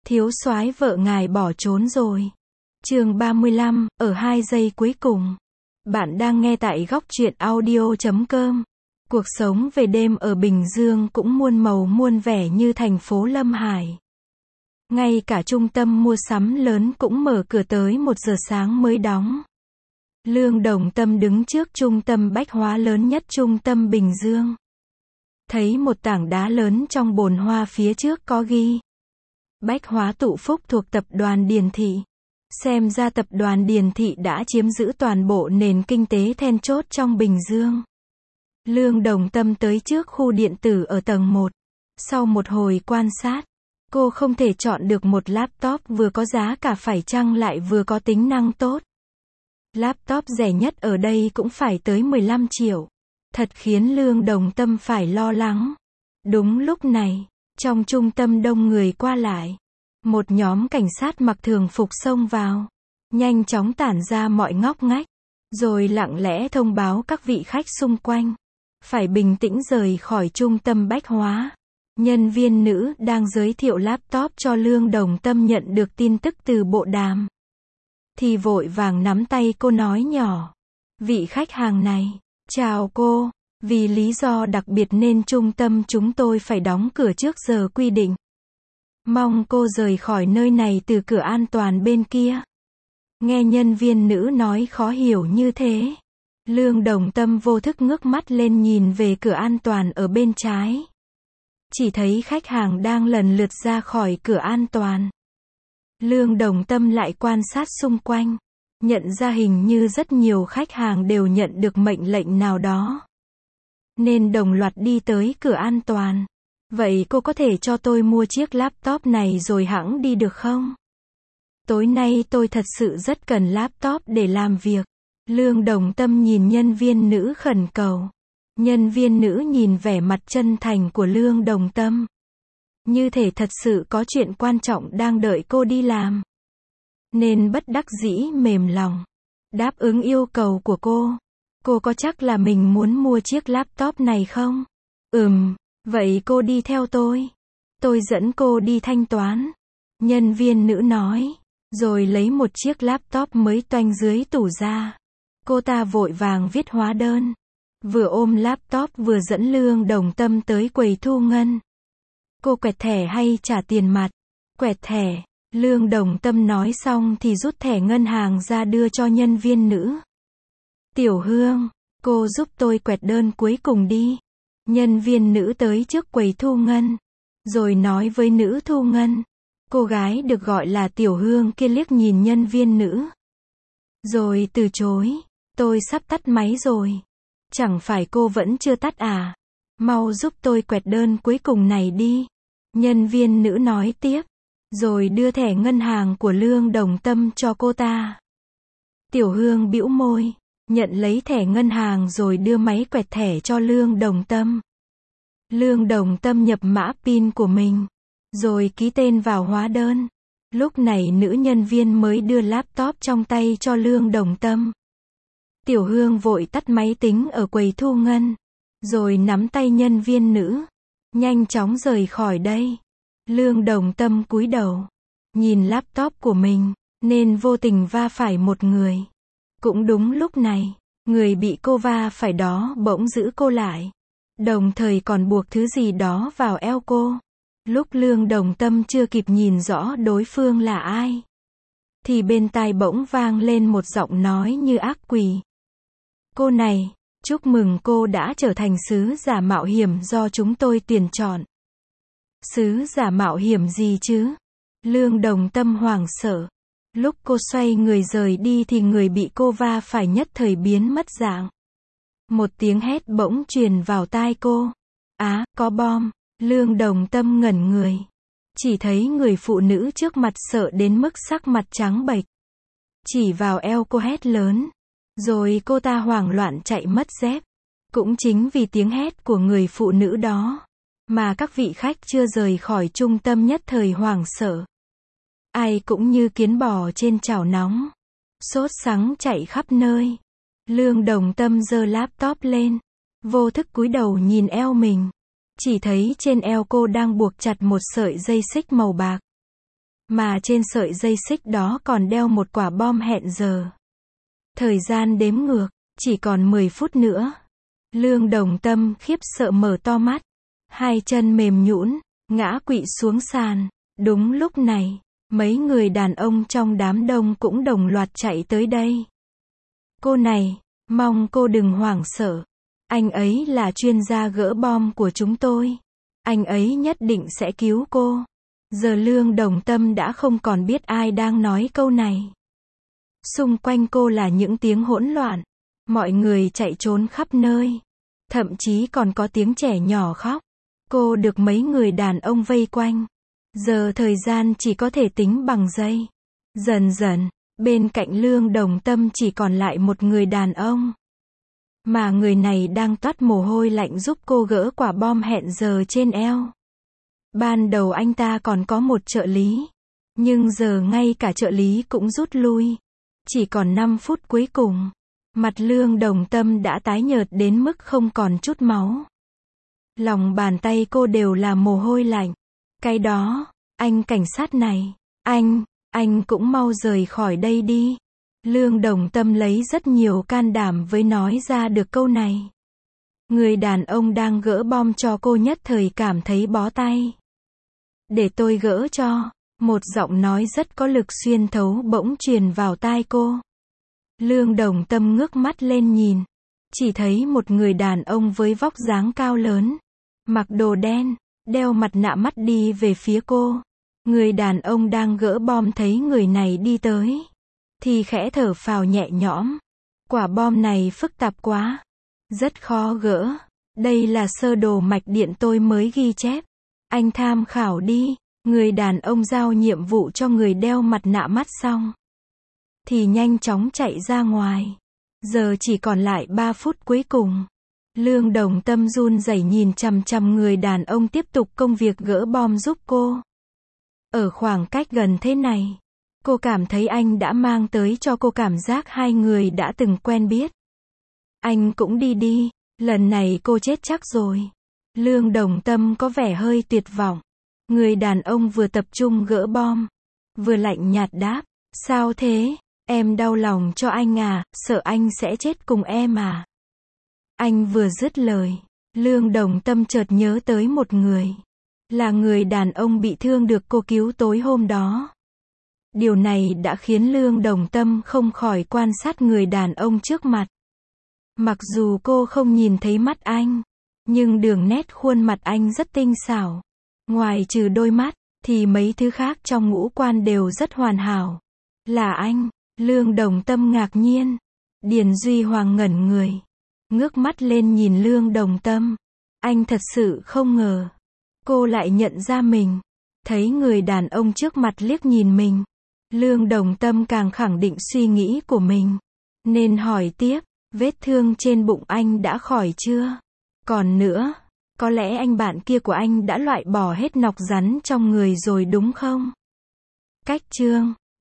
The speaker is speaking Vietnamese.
Thiếu soái vợ ngài bỏ trốn rồi. Chương 35, ở 2 giây cuối cùng. Bạn đang nghe tại góc truyện audio.com. Cuộc sống về đêm ở Bình Dương cũng muôn màu muôn vẻ như thành phố Lâm Hải. Ngay cả trung tâm mua sắm lớn cũng mở cửa tới 1 giờ sáng mới đóng. Lương Đồng Tâm đứng trước trung tâm bách hóa lớn nhất trung tâm Bình Dương. Thấy một tảng đá lớn trong bồn hoa phía trước có ghi Bách hóa Tụ Phúc thuộc tập đoàn Điền Thị. Xem ra tập đoàn Điền Thị đã chiếm giữ toàn bộ nền kinh tế then chốt trong Bình Dương. Lương Đồng Tâm tới trước khu điện tử ở tầng 1. Sau một hồi quan sát, cô không thể chọn được một laptop vừa có giá cả phải chăng lại vừa có tính năng tốt. Laptop rẻ nhất ở đây cũng phải tới 15 triệu. Thật khiến Lương Đồng Tâm phải lo lắng. Đúng lúc này, trong trung tâm đông người qua lại, một nhóm cảnh sát mặc thường phục xông vào, nhanh chóng tản ra mọi ngóc ngách, rồi lặng lẽ thông báo các vị khách xung quanh phải bình tĩnh rời khỏi trung tâm bách hóa. Nhân viên nữ đang giới thiệu laptop cho Lương Đồng Tâm nhận được tin tức từ bộ đàm, thì vội vàng nắm tay cô nói nhỏ: "Vị khách hàng này, chào cô, vì lý do đặc biệt nên trung tâm chúng tôi phải đóng cửa trước giờ quy định. Mong cô rời khỏi nơi này từ cửa an toàn bên kia." Nghe nhân viên nữ nói khó hiểu như thế, Lương Đồng Tâm vô thức ngước mắt lên nhìn về cửa an toàn ở bên trái. Chỉ thấy khách hàng đang lần lượt ra khỏi cửa an toàn. Lương Đồng Tâm lại quan sát xung quanh, nhận ra hình như rất nhiều khách hàng đều nhận được mệnh lệnh nào đó, nên đồng loạt đi tới cửa an toàn. "Vậy cô có thể cho tôi mua chiếc laptop này rồi hẵng đi được không? Tối nay tôi thật sự rất cần laptop để làm việc." Lương Đồng Tâm nhìn nhân viên nữ khẩn cầu. Nhân viên nữ nhìn vẻ mặt chân thành của Lương Đồng Tâm, như thể thật sự có chuyện quan trọng đang đợi cô đi làm, nên bất đắc dĩ mềm lòng, đáp ứng yêu cầu của cô. "Cô có chắc là mình muốn mua chiếc laptop này không?" Vậy cô đi theo tôi dẫn cô đi thanh toán." Nhân viên nữ nói, rồi lấy một chiếc laptop mới toanh dưới tủ ra. Cô ta vội vàng viết hóa đơn, vừa ôm laptop vừa dẫn Lương Đồng Tâm tới quầy thu ngân. "Cô quẹt thẻ hay trả tiền mặt?" "Quẹt thẻ." Lương Đồng Tâm nói xong thì rút thẻ ngân hàng ra đưa cho nhân viên nữ. "Tiểu Hương, cô giúp tôi quẹt đơn cuối cùng đi." Nhân viên nữ tới trước quầy thu ngân, rồi nói với nữ thu ngân. Cô gái được gọi là Tiểu Hương kia liếc nhìn nhân viên nữ, rồi từ chối. "Tôi sắp tắt máy rồi." "Chẳng phải cô vẫn chưa tắt à? Mau giúp tôi quẹt đơn cuối cùng này đi." Nhân viên nữ nói tiếp, rồi đưa thẻ ngân hàng của Lương Đồng Tâm cho cô ta. Tiểu Hương bĩu môi, nhận lấy thẻ ngân hàng rồi đưa máy quẹt thẻ cho Lương Đồng Tâm. Lương Đồng Tâm nhập mã PIN của mình, rồi ký tên vào hóa đơn. Lúc này nữ nhân viên mới đưa laptop trong tay cho Lương Đồng Tâm. Tiểu Hương vội tắt máy tính ở quầy thu ngân, rồi nắm tay nhân viên nữ, nhanh chóng rời khỏi đây. Lương Đồng Tâm cúi đầu, nhìn laptop của mình, nên vô tình va phải một người. Cũng đúng lúc này, người bị cô va phải đó bỗng giữ cô lại, đồng thời còn buộc thứ gì đó vào eo cô. Lúc Lương Đồng Tâm chưa kịp nhìn rõ đối phương là ai, thì bên tai bỗng vang lên một giọng nói như ác quỷ. "Cô này, chúc mừng cô đã trở thành sứ giả mạo hiểm do chúng tôi tuyển chọn." "Sứ giả mạo hiểm gì chứ?" Lương Đồng Tâm hoảng sợ. Lúc cô xoay người rời đi thì người bị cô va phải nhất thời biến mất dạng. Một tiếng hét bỗng truyền vào tai cô. "Á, có bom!" Lương Đồng Tâm ngẩn người. Chỉ thấy người phụ nữ trước mặt sợ đến mức sắc mặt trắng bệch, chỉ vào eo cô hét lớn. Rồi cô ta hoảng loạn chạy mất dép. Cũng chính vì tiếng hét của người phụ nữ đó, mà các vị khách chưa rời khỏi trung tâm nhất thời hoảng sợ. Ai cũng như kiến bò trên chảo nóng, sốt sắng chạy khắp nơi. Lương Đồng Tâm giơ laptop lên, vô thức cúi đầu nhìn eo mình. Chỉ thấy trên eo cô đang buộc chặt một sợi dây xích màu bạc. Mà trên sợi dây xích đó còn đeo một quả bom hẹn giờ. Thời gian đếm ngược, chỉ còn 10 phút nữa. Lương Đồng Tâm khiếp sợ mở to mắt. Hai chân mềm nhũn, ngã quỵ xuống sàn. Đúng lúc này, mấy người đàn ông trong đám đông cũng đồng loạt chạy tới đây. Cô này, mong cô đừng hoảng sợ. Anh ấy là chuyên gia gỡ bom của chúng tôi. Anh ấy nhất định sẽ cứu cô. Giờ Lương Đồng Tâm đã không còn biết ai đang nói câu này. Xung quanh cô là những tiếng hỗn loạn. Mọi người chạy trốn khắp nơi. Thậm chí còn có tiếng trẻ nhỏ khóc. Cô được mấy người đàn ông vây quanh. Giờ thời gian chỉ có thể tính bằng giây. Dần dần, bên cạnh Lương Đồng Tâm chỉ còn lại một người đàn ông. Mà người này đang toát mồ hôi lạnh giúp cô gỡ quả bom hẹn giờ trên eo. Ban đầu anh ta còn có một trợ lý. Nhưng giờ ngay cả trợ lý cũng rút lui. Chỉ còn 5 phút cuối cùng. Mặt Lương Đồng Tâm đã tái nhợt đến mức không còn chút máu. Lòng bàn tay cô đều là mồ hôi lạnh. Cái đó, anh cảnh sát này, anh cũng mau rời khỏi đây đi. Lương Đồng Tâm lấy rất nhiều can đảm với nói ra được câu này. Người đàn ông đang gỡ bom cho cô nhất thời cảm thấy bó tay. Để tôi gỡ cho, một giọng nói rất có lực xuyên thấu bỗng truyền vào tai cô. Lương Đồng Tâm ngước mắt lên nhìn, chỉ thấy một người đàn ông với vóc dáng cao lớn, mặc đồ đen, đeo mặt nạ mắt đi về phía cô. Người đàn ông đang gỡ bom thấy người này đi tới, thì khẽ thở phào nhẹ nhõm. Quả bom này phức tạp quá, rất khó gỡ. Đây là sơ đồ mạch điện tôi mới ghi chép. Anh tham khảo đi. Người đàn ông giao nhiệm vụ cho người đeo mặt nạ mắt xong, thì nhanh chóng chạy ra ngoài. Giờ chỉ còn lại 3 phút cuối cùng. Lương Đồng Tâm run rẩy nhìn chằm chằm người đàn ông tiếp tục công việc gỡ bom giúp cô. Ở khoảng cách gần thế này, cô cảm thấy anh đã mang tới cho cô cảm giác hai người đã từng quen biết. Anh cũng đi đi, lần này cô chết chắc rồi. Lương Đồng Tâm có vẻ hơi tuyệt vọng. Người đàn ông vừa tập trung gỡ bom, vừa lạnh nhạt đáp, sao thế, em đau lòng cho anh à, sợ anh sẽ chết cùng em à. Anh vừa dứt lời, Lương Đồng Tâm chợt nhớ tới một người. Là người đàn ông bị thương được cô cứu tối hôm đó. Điều này đã khiến Lương Đồng Tâm không khỏi quan sát người đàn ông trước mặt. Mặc dù cô không nhìn thấy mắt anh, nhưng đường nét khuôn mặt anh rất tinh xảo. Ngoài trừ đôi mắt, thì mấy thứ khác trong ngũ quan đều rất hoàn hảo. Là anh, Lương Đồng Tâm ngạc nhiên. Điền Duy Hoàng ngẩn người, ngước mắt lên nhìn Lương Đồng Tâm. Anh thật sự không ngờ, cô lại nhận ra mình. Thấy người đàn ông trước mặt liếc nhìn mình, Lương Đồng Tâm càng khẳng định suy nghĩ của mình. Nên hỏi tiếp, vết thương trên bụng anh đã khỏi chưa? Còn nữa, có lẽ anh bạn kia của anh đã loại bỏ hết nọc rắn trong người rồi đúng không? Cách chương